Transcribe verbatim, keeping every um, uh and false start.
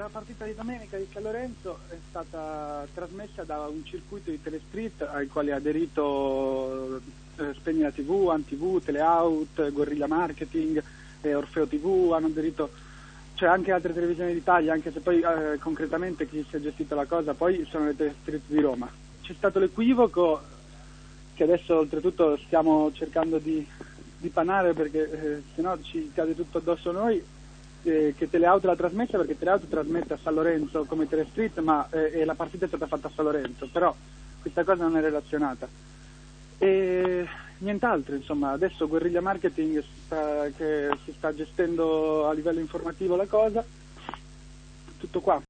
partita di domenica di San Lorenzo è stata trasmessa da un circuito di Telestreet ai quali ha aderito eh, Spegni la tivù, AnTV, Teleout, Guerrilla Marketing, eh, Orfeo tivù, hanno aderito, cioè anche altre televisioni d'Italia, anche se poi eh, concretamente chi si è gestito la cosa poi sono le Telestreet di Roma. C'è stato l'equivoco che adesso oltretutto stiamo cercando di, di panare perché eh, sennò ci cade tutto addosso a noi. Eh, che Teleauto l'ha trasmessa perché Teleauto trasmette a San Lorenzo come Telestreet, ma eh, e la partita è stata fatta a San Lorenzo, però questa cosa non è relazionata e nient'altro. Insomma, adesso Guerrilla Marketing sta, che si sta gestendo a livello informativo la cosa, tutto qua.